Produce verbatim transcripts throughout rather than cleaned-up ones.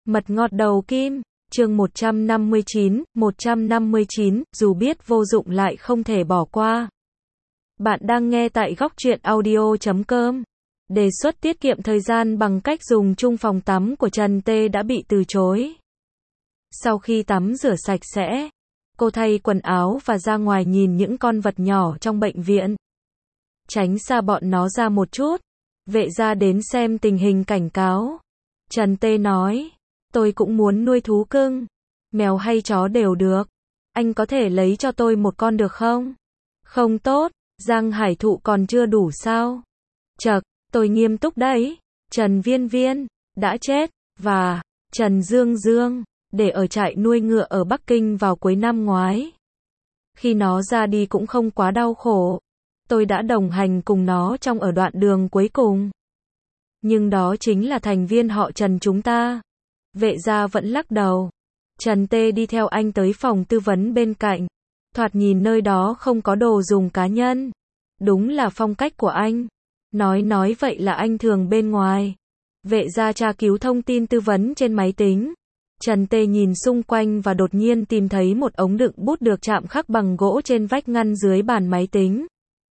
Mật ngọt đầu kim, chương một trăm năm mươi chín, một trăm năm mươi chín, dù biết vô dụng lại không thể bỏ qua. Bạn đang nghe tại góc truyện audio chấm com. Đề xuất tiết kiệm thời gian bằng cách dùng chung phòng tắm của Trần Tê đã bị từ chối. Sau khi tắm rửa sạch sẽ, cô thay quần áo và ra ngoài nhìn những con vật nhỏ trong bệnh viện. Tránh xa bọn nó ra một chút. Vệ gia đến xem tình hình cảnh cáo. Trần Tê nói, tôi cũng muốn nuôi thú cưng. Mèo hay chó đều được. Anh có thể lấy cho tôi một con được không? Không tốt, Giang Hải Thụ còn chưa đủ sao? Chậc, tôi nghiêm túc đấy. Trần Viên Viên, đã chết, và Trần Dương Dương, để ở trại nuôi ngựa ở Bắc Kinh vào cuối năm ngoái. Khi nó ra đi cũng không quá đau khổ. Tôi đã đồng hành cùng nó trong ở đoạn đường cuối cùng. Nhưng đó chính là thành viên họ Trần chúng ta. Vệ gia vẫn lắc đầu. Trần Tê đi theo anh tới phòng tư vấn bên cạnh. Thoạt nhìn nơi đó không có đồ dùng cá nhân. Đúng là phong cách của anh. Nói nói vậy là anh thường bên ngoài. Vệ gia tra cứu thông tin tư vấn trên máy tính. Trần Tê nhìn xung quanh và đột nhiên tìm thấy một ống đựng bút được chạm khắc bằng gỗ trên vách ngăn dưới bàn máy tính.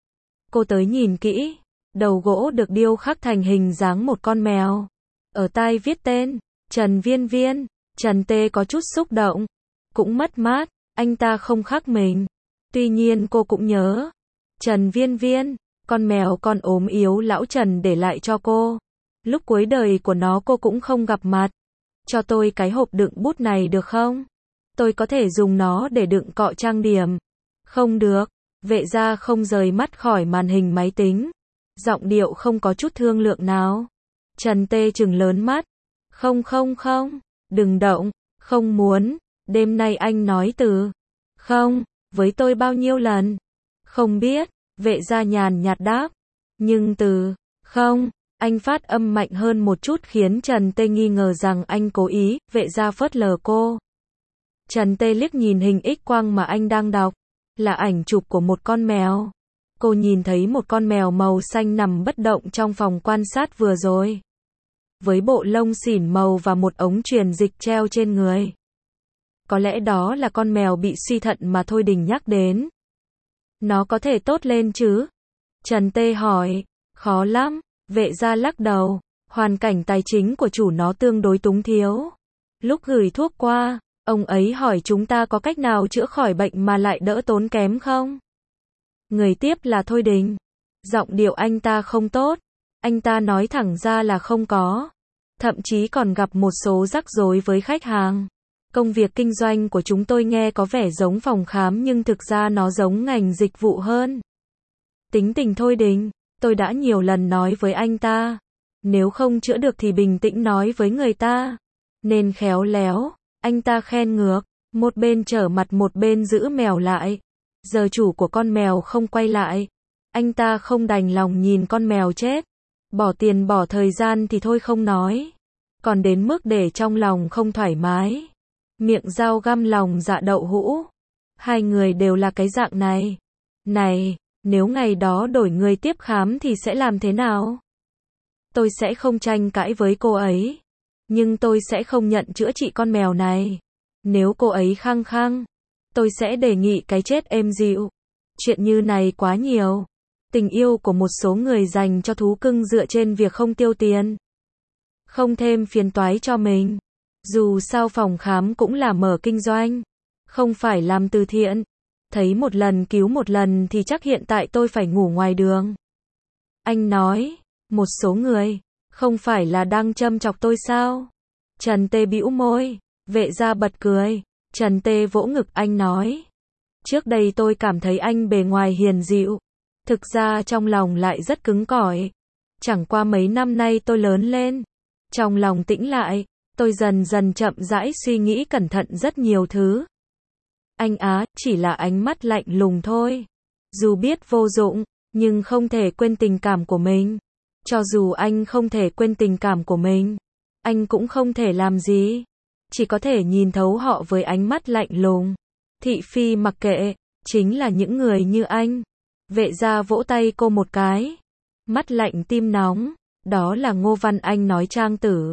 Cô tới nhìn kỹ. Đầu gỗ được điêu khắc thành hình dáng một con mèo. Ở tai viết tên, Trần Viên Viên. Trần Tê có chút xúc động. Cũng mất mát, anh ta không khắc mình. Tuy nhiên cô cũng nhớ. Trần Viên Viên, con mèo con ốm yếu lão Trần để lại cho cô. Lúc cuối đời của nó cô cũng không gặp mặt. Cho tôi cái hộp đựng bút này được không? Tôi có thể dùng nó để đựng cọ trang điểm. Không được. Vệ gia không rời mắt khỏi màn hình máy tính. Giọng điệu không có chút thương lượng nào. Trần Tê trừng lớn mắt. Không không không, đừng động, không muốn. Đêm nay anh nói từ không, với tôi bao nhiêu lần? Không biết, vệ gia nhàn nhạt đáp. Nhưng từ không, anh phát âm mạnh hơn một chút khiến Trần Tê nghi ngờ rằng anh cố ý. Vệ gia phớt lờ cô. Trần Tê liếc nhìn hình X quang mà anh đang đọc. Là ảnh chụp của một con mèo. Cô nhìn thấy một con mèo màu xanh nằm bất động trong phòng quan sát vừa rồi. Với bộ lông xỉn màu và một ống truyền dịch treo trên người. Có lẽ đó là con mèo bị suy thận mà Thôi Đình nhắc đến. Nó có thể tốt lên chứ? Trần Tê hỏi. Khó lắm. Vệ gia lắc đầu. Hoàn cảnh tài chính của chủ nó tương đối túng thiếu. Lúc gửi thuốc qua, ông ấy hỏi chúng ta có cách nào chữa khỏi bệnh mà lại đỡ tốn kém không? Người tiếp là Thôi Đình. Giọng điệu anh ta không tốt. Anh ta nói thẳng ra là không có. Thậm chí còn gặp một số rắc rối với khách hàng. Công việc kinh doanh của chúng tôi nghe có vẻ giống phòng khám nhưng thực ra nó giống ngành dịch vụ hơn. Tính tình Thôi Đình, tôi đã nhiều lần nói với anh ta. Nếu không chữa được thì bình tĩnh nói với người ta. Nên khéo léo. Anh ta khen ngược. Một bên trở mặt một bên giữ mèo lại. Giờ chủ của con mèo không quay lại. Anh ta không đành lòng nhìn con mèo chết. Bỏ tiền bỏ thời gian thì thôi không nói. Còn đến mức để trong lòng không thoải mái. Miệng dao găm lòng dạ đậu hũ. Hai người đều là cái dạng này. Này, nếu ngày đó đổi người tiếp khám thì sẽ làm thế nào? Tôi sẽ không tranh cãi với cô ấy. Nhưng tôi sẽ không nhận chữa trị con mèo này. Nếu cô ấy khăng khăng, tôi sẽ đề nghị cái chết êm dịu. Chuyện như này quá nhiều. Tình yêu của một số người dành cho thú cưng dựa trên việc không tiêu tiền. Không thêm phiền toái cho mình. Dù sao phòng khám cũng là mở kinh doanh. Không phải làm từ thiện. Thấy một lần cứu một lần thì chắc hiện tại tôi phải ngủ ngoài đường. Anh nói, một số người, không phải là đang châm chọc tôi sao? Trần Tê bĩu môi. Vệ gia bật cười. Trần Tê vỗ ngực anh nói. Trước đây tôi cảm thấy anh bề ngoài hiền dịu. Thực ra trong lòng lại rất cứng cỏi. Chẳng qua mấy năm nay tôi lớn lên. Trong lòng tĩnh lại. Tôi dần dần chậm rãi suy nghĩ cẩn thận rất nhiều thứ. Anh á, chỉ là ánh mắt lạnh lùng thôi. Dù biết vô dụng, nhưng không thể quên tình cảm của mình. Cho dù anh không thể quên tình cảm của mình, anh cũng không thể làm gì. Chỉ có thể nhìn thấu họ với ánh mắt lạnh lùng. Thị phi mặc kệ, chính là những người như anh. Vệ gia vỗ tay cô một cái. Mắt lạnh tim nóng. Đó là Ngô Văn Anh nói Trang tử.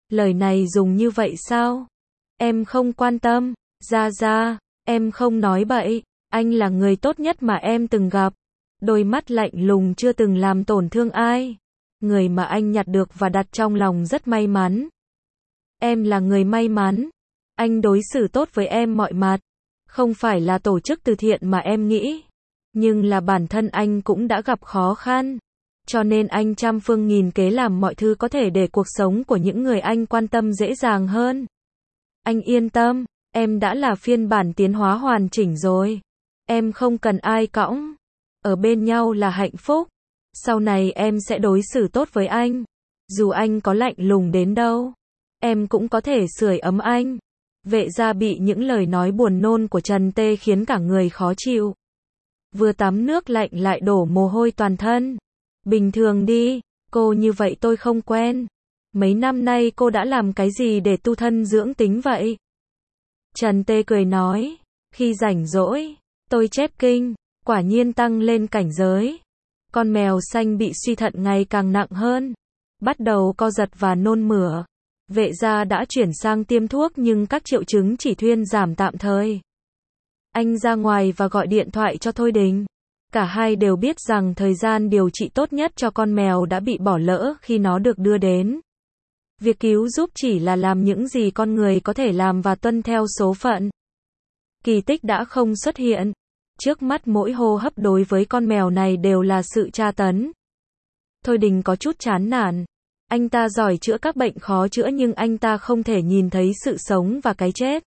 Lời này dùng như vậy sao? Em không quan tâm. Ra ra, em không nói bậy. Anh là người tốt nhất mà em từng gặp. Đôi mắt lạnh lùng chưa từng làm tổn thương ai. Người mà anh nhặt được và đặt trong lòng rất may mắn. Em là người may mắn. Anh đối xử tốt với em mọi mặt. Không phải là tổ chức từ thiện mà em nghĩ. Nhưng là bản thân anh cũng đã gặp khó khăn. Cho nên anh trăm phương nghìn kế làm mọi thứ có thể để cuộc sống của những người anh quan tâm dễ dàng hơn. Anh yên tâm, em đã là phiên bản tiến hóa hoàn chỉnh rồi. Em không cần ai cõng. Ở bên nhau là hạnh phúc. Sau này em sẽ đối xử tốt với anh. Dù anh có lạnh lùng đến đâu, em cũng có thể sưởi ấm anh. Vệ gia bị những lời nói buồn nôn của Trần Tê khiến cả người khó chịu. Vừa tắm nước lạnh lại đổ mồ hôi toàn thân. Bình thường đi, cô như vậy tôi không quen. Mấy năm nay cô đã làm cái gì để tu thân dưỡng tính vậy? Trần Tê cười nói, khi rảnh rỗi, tôi chép kinh, quả nhiên tăng lên cảnh giới. Con mèo xanh bị suy thận ngày càng nặng hơn, bắt đầu co giật và nôn mửa. Vệ gia đã chuyển sang tiêm thuốc nhưng các triệu chứng chỉ thuyên giảm tạm thời. Anh ra ngoài và gọi điện thoại cho Thôi Đình. Cả hai đều biết rằng thời gian điều trị tốt nhất cho con mèo đã bị bỏ lỡ khi nó được đưa đến. Việc cứu giúp chỉ là làm những gì con người có thể làm và tuân theo số phận. Kỳ tích đã không xuất hiện. Trước mắt mỗi hô hấp đối với con mèo này đều là sự tra tấn. Thôi Đình có chút chán nản. Anh ta giỏi chữa các bệnh khó chữa nhưng anh ta không thể nhìn thấy sự sống và cái chết.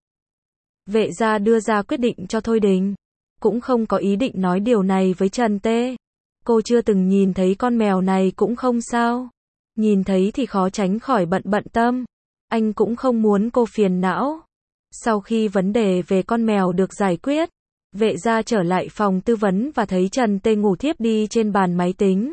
Vệ gia đưa ra quyết định cho Thôi Đình. Cũng không có ý định nói điều này với Trần Tê. Cô chưa từng nhìn thấy con mèo này cũng không sao. Nhìn thấy thì khó tránh khỏi bận bận tâm. Anh cũng không muốn cô phiền não. Sau khi vấn đề về con mèo được giải quyết, vệ gia trở lại phòng tư vấn và thấy Trần Tê ngủ thiếp đi trên bàn máy tính.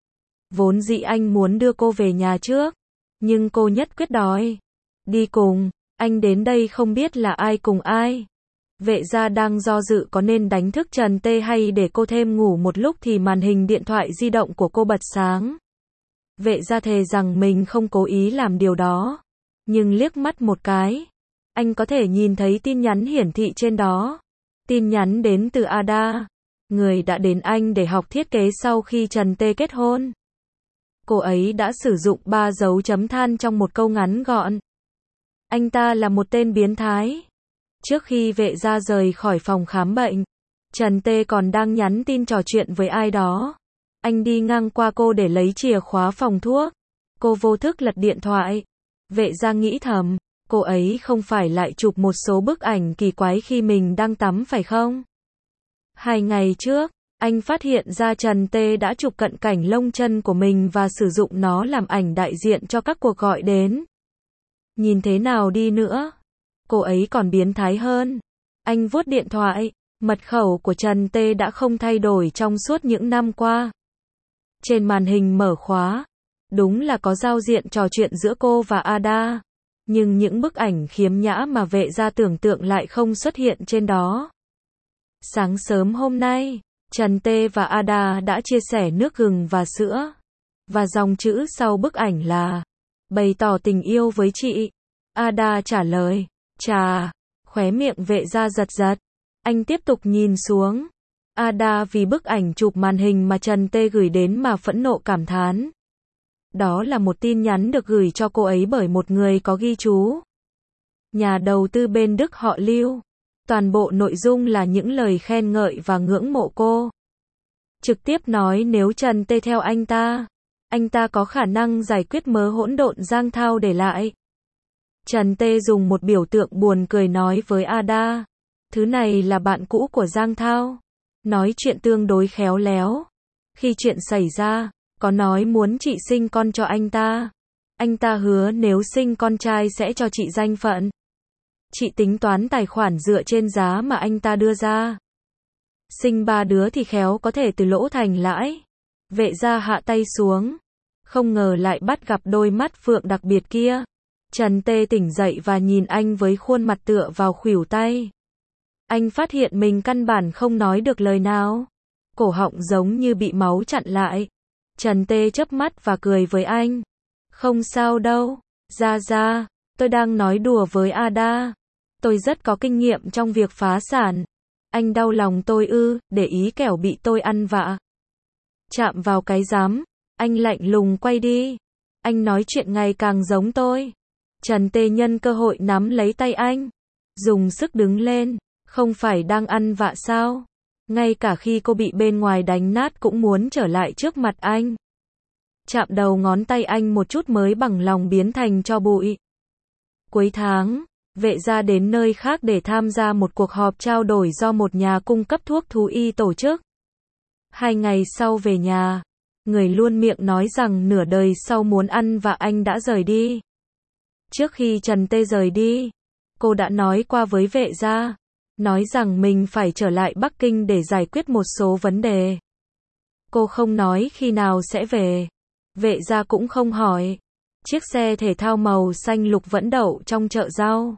Vốn dĩ anh muốn đưa cô về nhà trước, nhưng cô nhất quyết đòi đi cùng. Anh đến đây không biết là ai cùng ai. Vệ gia đang do dự có nên đánh thức Trần Tê hay để cô thêm ngủ một lúc thì màn hình điện thoại di động của cô bật sáng. Vệ gia thề rằng mình không cố ý làm điều đó. Nhưng liếc mắt một cái, anh có thể nhìn thấy tin nhắn hiển thị trên đó. Tin nhắn đến từ Ada, người đã đến anh để học thiết kế sau khi Trần Tê kết hôn. Cô ấy đã sử dụng ba dấu chấm than trong một câu ngắn gọn. Anh ta là một tên biến thái. Trước khi vệ gia rời khỏi phòng khám bệnh, Trần Tê còn đang nhắn tin trò chuyện với ai đó. Anh đi ngang qua cô để lấy chìa khóa phòng thuốc. Cô vô thức lật điện thoại. Vệ gia nghĩ thầm, cô ấy không phải lại chụp một số bức ảnh kỳ quái khi mình đang tắm phải không? Hai ngày trước, anh phát hiện ra Trần Tê đã chụp cận cảnh lông chân của mình và sử dụng nó làm ảnh đại diện cho các cuộc gọi đến. Nhìn thế nào đi nữa, cô ấy còn biến thái hơn. Anh vuốt điện thoại, mật khẩu của Trần Tê đã không thay đổi trong suốt những năm qua. Trên màn hình mở khóa, đúng là có giao diện trò chuyện giữa cô và Ada. Nhưng những bức ảnh khiếm nhã mà vệ gia tưởng tượng lại không xuất hiện trên đó. Sáng sớm hôm nay, Trần Tê và Ada đã chia sẻ nước gừng và sữa. Và dòng chữ sau bức ảnh là bày tỏ tình yêu với chị. Ada trả lời, chà, khóe miệng vệ gia giật giật. Anh tiếp tục nhìn xuống. Ada vì bức ảnh chụp màn hình mà Trần Tê gửi đến mà phẫn nộ cảm thán. Đó là một tin nhắn được gửi cho cô ấy bởi một người có ghi chú. Nhà đầu tư bên Đức họ Lưu. Toàn bộ nội dung là những lời khen ngợi và ngưỡng mộ cô. Trực tiếp nói nếu Trần Tê theo anh ta, anh ta có khả năng giải quyết mớ hỗn độn Giang Thao để lại. Trần Tê dùng một biểu tượng buồn cười nói với Ada. Thứ này là bạn cũ của Giang Thao. Nói chuyện tương đối khéo léo. Khi chuyện xảy ra, có nói muốn chị sinh con cho anh ta. Anh ta hứa nếu sinh con trai sẽ cho chị danh phận. Chị tính toán tài khoản dựa trên giá mà anh ta đưa ra. Sinh ba đứa thì khéo có thể từ lỗ thành lãi. Vệ gia hạ tay xuống. Không ngờ lại bắt gặp đôi mắt phượng đặc biệt kia. Trần Tê tỉnh dậy và nhìn anh với khuôn mặt tựa vào khuỷu tay. Anh phát hiện mình căn bản không nói được lời nào. Cổ họng giống như bị máu chặn lại. Trần Tê chớp mắt và cười với anh. Không sao đâu, Ra ra, tôi đang nói đùa với Ada. Tôi rất có kinh nghiệm trong việc phá sản. Anh đau lòng tôi ư, để ý kẻo bị tôi ăn vạ. Chạm vào cái rắm, anh lạnh lùng quay đi. Anh nói chuyện ngày càng giống tôi. Trần Tê nhân cơ hội nắm lấy tay anh, dùng sức đứng lên. Không phải đang ăn vạ sao? Ngay cả khi cô bị bên ngoài đánh nát cũng muốn trở lại trước mặt anh. Chạm đầu ngón tay anh một chút mới bằng lòng biến thành tro bụi. Cuối tháng, Vệ gia đến nơi khác để tham gia một cuộc họp trao đổi do một nhà cung cấp thuốc thú y tổ chức. Hai ngày sau về nhà, người luôn miệng nói rằng nửa đời sau muốn ăn và anh đã rời đi. Trước khi Trần Tê rời đi, cô đã nói qua với Vệ gia, nói rằng mình phải trở lại Bắc Kinh để giải quyết một số vấn đề. Cô không nói khi nào sẽ về. Vệ gia cũng không hỏi. Chiếc xe thể thao màu xanh lục vẫn đậu trong chợ rau.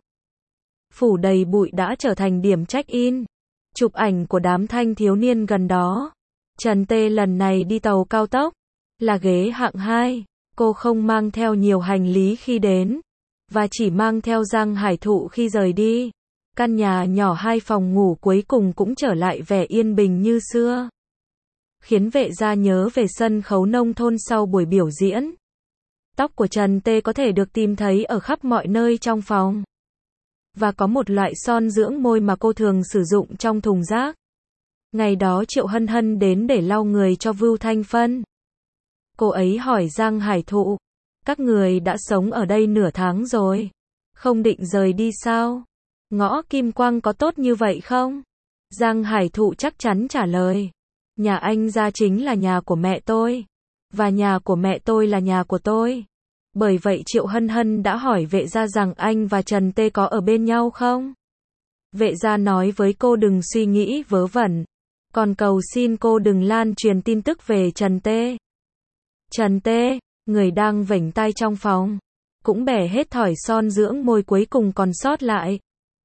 Phủ đầy bụi đã trở thành điểm check-in. Chụp ảnh của đám thanh thiếu niên gần đó. Trần Tê lần này đi tàu cao tốc, là ghế hạng hai. Cô không mang theo nhiều hành lý khi đến, và chỉ mang theo Giang Hải Thụ khi rời đi. Căn nhà nhỏ hai phòng ngủ cuối cùng cũng trở lại vẻ yên bình như xưa, khiến Vệ gia nhớ về sân khấu nông thôn sau buổi biểu diễn. Tóc của Trần Tê có thể được tìm thấy ở khắp mọi nơi trong phòng. Và có một loại son dưỡng môi mà cô thường sử dụng trong thùng rác. Ngày đó Triệu Hân Hân đến để lau người cho Vưu Thanh Phân. Cô ấy hỏi Giang Hải Thụ, các người đã sống ở đây nửa tháng rồi, không định rời đi sao? Ngõ Kim Quang có tốt như vậy không? Giang Hải Thụ chắc chắn trả lời, nhà anh gia chính là nhà của mẹ tôi, và nhà của mẹ tôi là nhà của tôi. Bởi vậy Triệu Hân Hân đã hỏi Vệ gia rằng anh và Trần Tê có ở bên nhau không? Vệ gia nói với cô đừng suy nghĩ vớ vẩn, còn cầu xin cô đừng lan truyền tin tức về Trần Tê. Trần Tê, người đang vểnh tai trong phòng, cũng bẻ hết thỏi son dưỡng môi cuối cùng còn sót lại.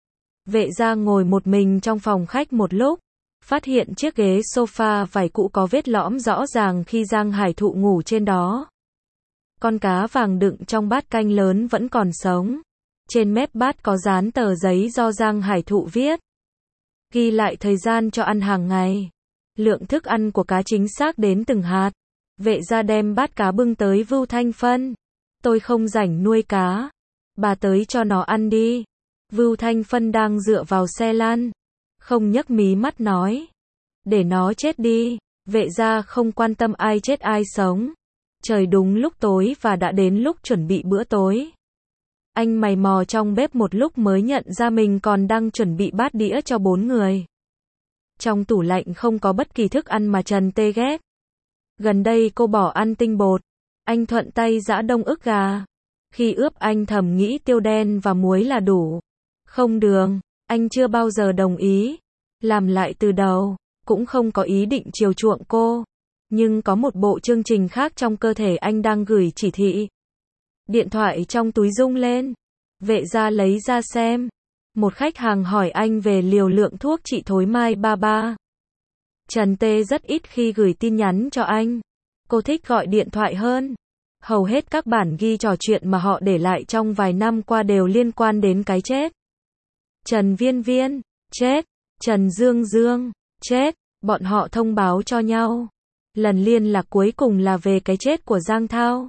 Vệ gia ngồi một mình trong phòng khách một lúc, phát hiện chiếc ghế sofa vải cũ có vết lõm rõ ràng khi Giang Hải Thụ ngủ trên đó. Con cá vàng đựng trong bát canh lớn vẫn còn sống. Trên mép bát có dán tờ giấy do Giang Hải Thụ viết, ghi lại thời gian cho ăn hàng ngày, lượng thức ăn của cá chính xác đến từng hạt. Vệ gia đem bát cá bưng tới Vưu Thanh Phân. Tôi không rảnh nuôi cá, bà tới cho nó ăn đi. Vưu Thanh Phân đang dựa vào xe lăn, không nhấc mí mắt nói, để nó chết đi. Vệ gia không quan tâm ai chết ai sống. Trời đúng lúc tối và đã đến lúc chuẩn bị bữa tối. Anh mày mò trong bếp một lúc mới nhận ra mình còn đang chuẩn bị bát đĩa cho bốn người. Trong tủ lạnh không có bất kỳ thức ăn mà Trần Tê ghét. Gần đây cô bỏ ăn tinh bột. Anh thuận tay giã đông ức gà. Khi ướp anh thầm nghĩ tiêu đen và muối là đủ. Không đường, anh chưa bao giờ đồng ý. Làm lại từ đầu, cũng không có ý định chiều chuộng cô. Nhưng có một bộ chương trình khác trong cơ thể anh đang gửi chỉ thị. Điện thoại trong túi rung lên. Vệ gia lấy ra xem. Một khách hàng hỏi anh về liều lượng thuốc trị thối mai ba ba. Trần Tê rất ít khi gửi tin nhắn cho anh. Cô thích gọi điện thoại hơn. Hầu hết các bản ghi trò chuyện mà họ để lại trong vài năm qua đều liên quan đến cái chết. Trần Viên Viên, chết. Trần Dương Dương, chết. Bọn họ thông báo cho nhau. Lần liên lạc cuối cùng là về cái chết của Giang Thao.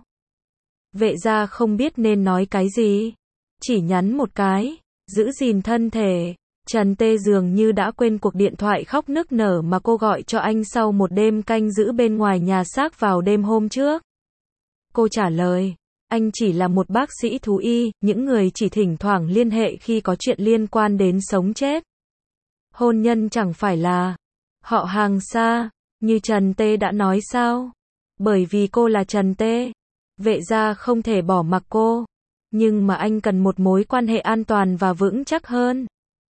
Vệ gia không biết nên nói cái gì. Chỉ nhắn một cái, giữ gìn thân thể. Trần Tê dường như đã quên cuộc điện thoại khóc nức nở mà cô gọi cho anh sau một đêm canh giữ bên ngoài nhà xác vào đêm hôm trước. Cô trả lời, anh chỉ là một bác sĩ thú y, những người chỉ thỉnh thoảng liên hệ khi có chuyện liên quan đến sống chết. Hôn nhân chẳng phải là họ hàng xa, như Trần Tê đã nói sao? Bởi vì cô là Trần Tê, Vệ gia không thể bỏ mặc cô. Nhưng mà anh cần một mối quan hệ an toàn và vững chắc hơn.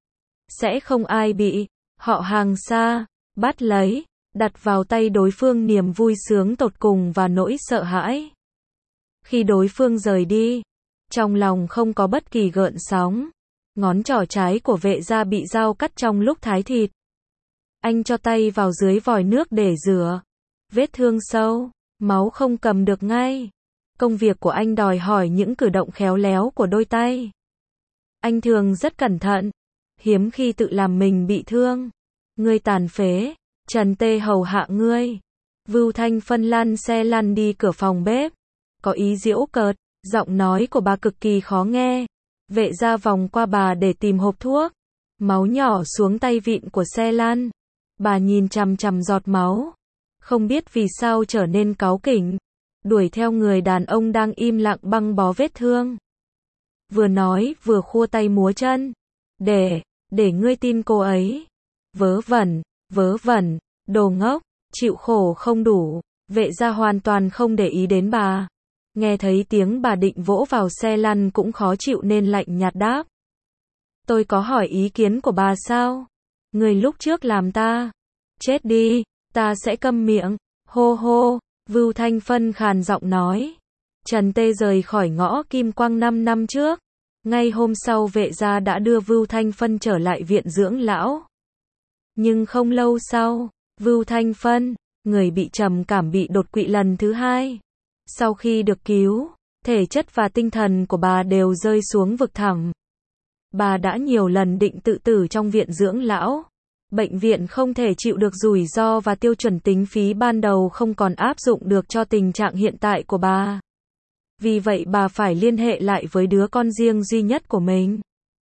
Sẽ không ai bị họ hàng xa bắt lấy, đặt vào tay đối phương niềm vui sướng tột cùng và nỗi sợ hãi. Khi đối phương rời đi, trong lòng không có bất kỳ gợn sóng. Ngón trỏ trái của Vệ gia bị dao cắt trong lúc thái thịt. Anh cho tay vào dưới vòi nước để rửa. Vết thương sâu, máu không cầm được ngay. Công việc của anh đòi hỏi những cử động khéo léo của đôi tay. Anh thường rất cẩn thận, hiếm khi tự làm mình bị thương. Ngươi tàn phế, Trần Tê hầu hạ ngươi. Vưu Thanh Phân lăn xe lăn đi cửa phòng bếp. Có ý giễu cợt, giọng nói của bà cực kỳ khó nghe. Vệ gia vòng qua bà để tìm hộp thuốc. Máu nhỏ xuống tay vịn của xe lăn. Bà nhìn chằm chằm giọt máu. Không biết vì sao trở nên cáu kỉnh. Đuổi theo người đàn ông đang im lặng băng bó vết thương. Vừa nói vừa khua tay múa chân. Để, để ngươi tin cô ấy. Vớ vẩn, vớ vẩn, đồ ngốc, chịu khổ không đủ. Vệ gia hoàn toàn không để ý đến bà. Nghe thấy tiếng bà định vỗ vào xe lăn cũng khó chịu nên lạnh nhạt đáp. Tôi có hỏi ý kiến của bà sao? Người lúc trước làm ta. Chết đi, ta sẽ câm miệng. Hô hô, Vưu Thanh Phân khàn giọng nói. Trần Tê rời khỏi ngõ Kim Quang năm năm trước. Ngay hôm sau vệ gia đã đưa Vưu Thanh Phân trở lại viện dưỡng lão. Nhưng không lâu sau, Vưu Thanh Phân, người bị trầm cảm bị đột quỵ lần thứ hai. Sau khi được cứu, thể chất và tinh thần của bà đều rơi xuống vực thẳm. Bà đã nhiều lần định tự tử trong viện dưỡng lão. Bệnh viện không thể chịu được rủi ro và tiêu chuẩn tính phí ban đầu không còn áp dụng được cho tình trạng hiện tại của bà. Vì vậy bà phải liên hệ lại với đứa con riêng duy nhất của mình.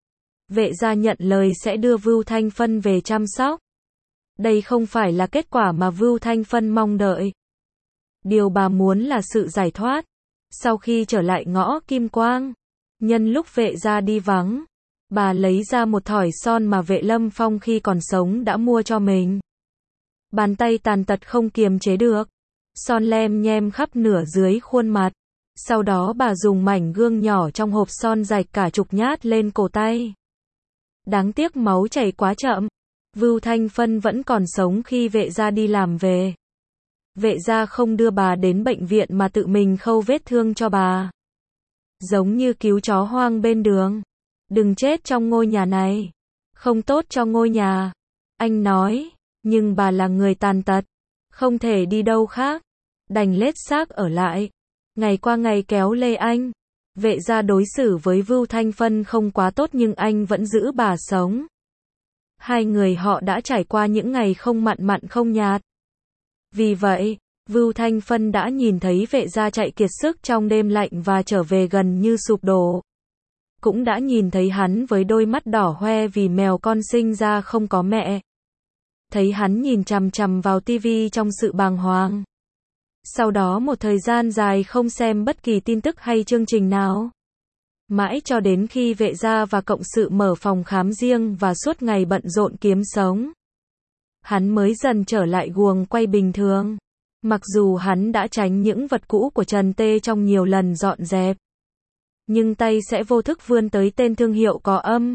Vệ gia nhận lời sẽ đưa Vưu Thanh Phân về chăm sóc. Đây không phải là kết quả mà Vưu Thanh Phân mong đợi. Điều bà muốn là sự giải thoát. Sau khi trở lại ngõ Kim Quang, nhân lúc vệ gia đi vắng, bà lấy ra một thỏi son mà Vệ Lâm Phong khi còn sống đã mua cho mình. Bàn tay tàn tật không kiềm chế được. Son lem nhem khắp nửa dưới khuôn mặt. Sau đó bà dùng mảnh gương nhỏ trong hộp son rạch cả chục nhát lên cổ tay. Đáng tiếc máu chảy quá chậm. Vưu Thanh Phân vẫn còn sống khi vệ gia đi làm về. Vệ gia không đưa bà đến bệnh viện mà tự mình khâu vết thương cho bà. Giống như cứu chó hoang bên đường. Đừng chết trong ngôi nhà này. Không tốt cho ngôi nhà. Anh nói, nhưng bà là người tàn tật. Không thể đi đâu khác. Đành lết xác ở lại. Ngày qua ngày kéo lê anh. Vệ gia đối xử với Vưu Thanh Phân không quá tốt nhưng anh vẫn giữ bà sống. Hai người họ đã trải qua những ngày không mặn mặn không nhạt. Vì vậy, Vưu Thanh Phân đã nhìn thấy vệ gia chạy kiệt sức trong đêm lạnh và trở về gần như sụp đổ. Cũng đã nhìn thấy hắn với đôi mắt đỏ hoe vì mèo con sinh ra không có mẹ. Thấy hắn nhìn chằm chằm vào tivi trong sự bàng hoàng. Sau đó một thời gian dài không xem bất kỳ tin tức hay chương trình nào. Mãi cho đến khi vệ gia và cộng sự mở phòng khám riêng và suốt ngày bận rộn kiếm sống. Hắn mới dần trở lại guồng quay bình thường. Mặc dù hắn đã tránh những vật cũ của Trần Tê trong nhiều lần dọn dẹp. Nhưng tay sẽ vô thức vươn tới tên thương hiệu có âm.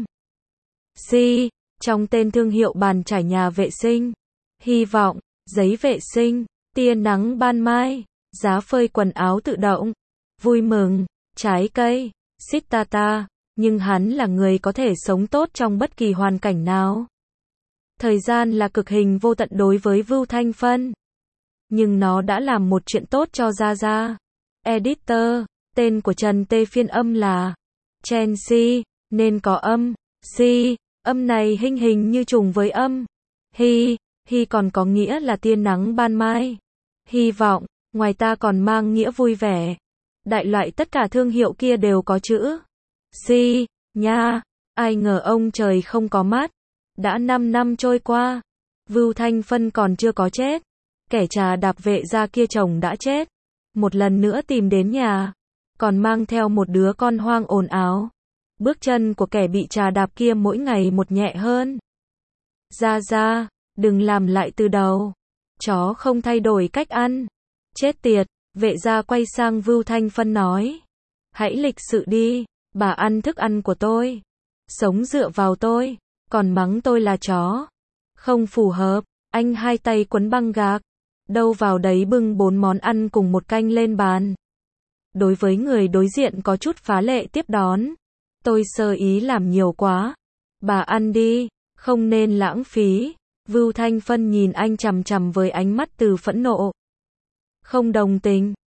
Si, trong tên thương hiệu bàn chải nhà vệ sinh. Hy vọng, giấy vệ sinh, tia nắng ban mai, giá phơi quần áo tự động. Vui mừng, trái cây, Sittata. Nhưng hắn là người có thể sống tốt trong bất kỳ hoàn cảnh nào. Thời gian là cực hình vô tận đối với Vưu Thanh Phân. Nhưng nó đã làm một chuyện tốt cho Gia Gia. Editor, tên của Trần Tê phiên âm là Chelsea, nên có âm, si, âm này hình hình như trùng với âm. Hi, hi còn có nghĩa là tia nắng ban mai. Hy vọng, ngoài ta còn mang nghĩa vui vẻ. Đại loại tất cả thương hiệu kia đều có chữ si, nha, ai ngờ ông trời không có mắt. Đã năm năm trôi qua, Vưu Thanh Phân còn chưa có chết. Kẻ trà đạp vệ gia kia chồng đã chết. Một lần nữa tìm đến nhà, còn mang theo một đứa con hoang ồn ào. Bước chân của kẻ bị trà đạp kia mỗi ngày một nhẹ hơn. Gia Gia, đừng làm lại từ đầu. Chó không thay đổi cách ăn. Chết tiệt, vệ gia quay sang Vưu Thanh Phân nói. Hãy lịch sự đi, bà ăn thức ăn của tôi. Sống dựa vào tôi, còn mắng tôi là chó. Không phù hợp, anh hai tay quấn băng gạc. Đâu vào đấy bưng bốn món ăn cùng một canh lên bàn. Đối với người đối diện có chút phá lệ tiếp đón. Tôi sơ ý làm nhiều quá. Bà ăn đi, không nên lãng phí. Vưu Thanh Phân nhìn anh chằm chằm với ánh mắt từ phẫn nộ. Không đồng tình.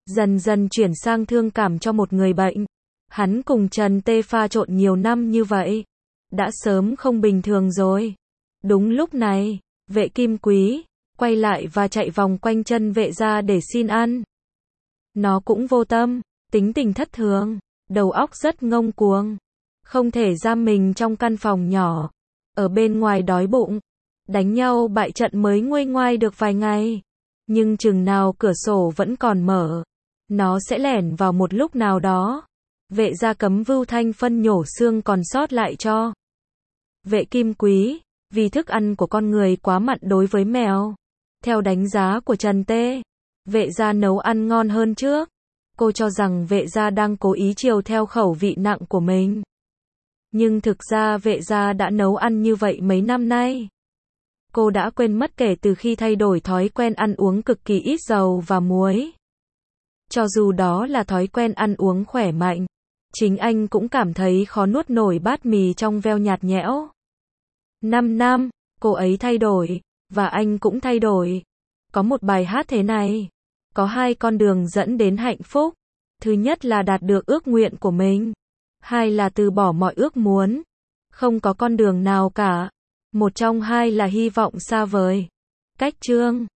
dần dần chuyển sang thương cảm cho một người bệnh. Hắn cùng Trần Tê pha trộn nhiều năm như vậy, đã sớm không bình thường rồi. Đúng lúc này, Vệ Kim Quý quay lại và chạy vòng quanh chân Vệ gia để xin ăn. Nó cũng vô tâm, tính tình thất thường, đầu óc rất ngông cuồng, không thể giam mình trong căn phòng nhỏ, ở bên ngoài đói bụng, đánh nhau bại trận mới nguôi ngoai được vài ngày. Nhưng chừng nào cửa sổ vẫn còn mở, nó sẽ lẻn vào một lúc nào đó. Vệ gia cấm Vưu Thanh phân nhổ xương còn sót lại cho Vệ Kim Quý, vì thức ăn của con người quá mặn đối với mèo. Theo đánh giá của Trần Tê, Vệ gia nấu ăn ngon hơn trước. Cô cho rằng Vệ gia đang cố ý chiều theo khẩu vị nặng của mình. Nhưng thực ra Vệ gia đã nấu ăn như vậy mấy năm nay. Cô đã quên mất kể từ khi thay đổi thói quen ăn uống cực kỳ ít dầu và muối. Cho dù đó là thói quen ăn uống khỏe mạnh, chính anh cũng cảm thấy khó nuốt nổi bát mì trong veo nhạt nhẽo. Năm năm, cô ấy thay đổi, và anh cũng thay đổi. Có một bài hát thế này, có hai con đường dẫn đến hạnh phúc. Thứ nhất là đạt được ước nguyện của mình. Hai là từ bỏ mọi ước muốn. Không có con đường nào cả. Một trong hai là hy vọng xa vời. Cách chương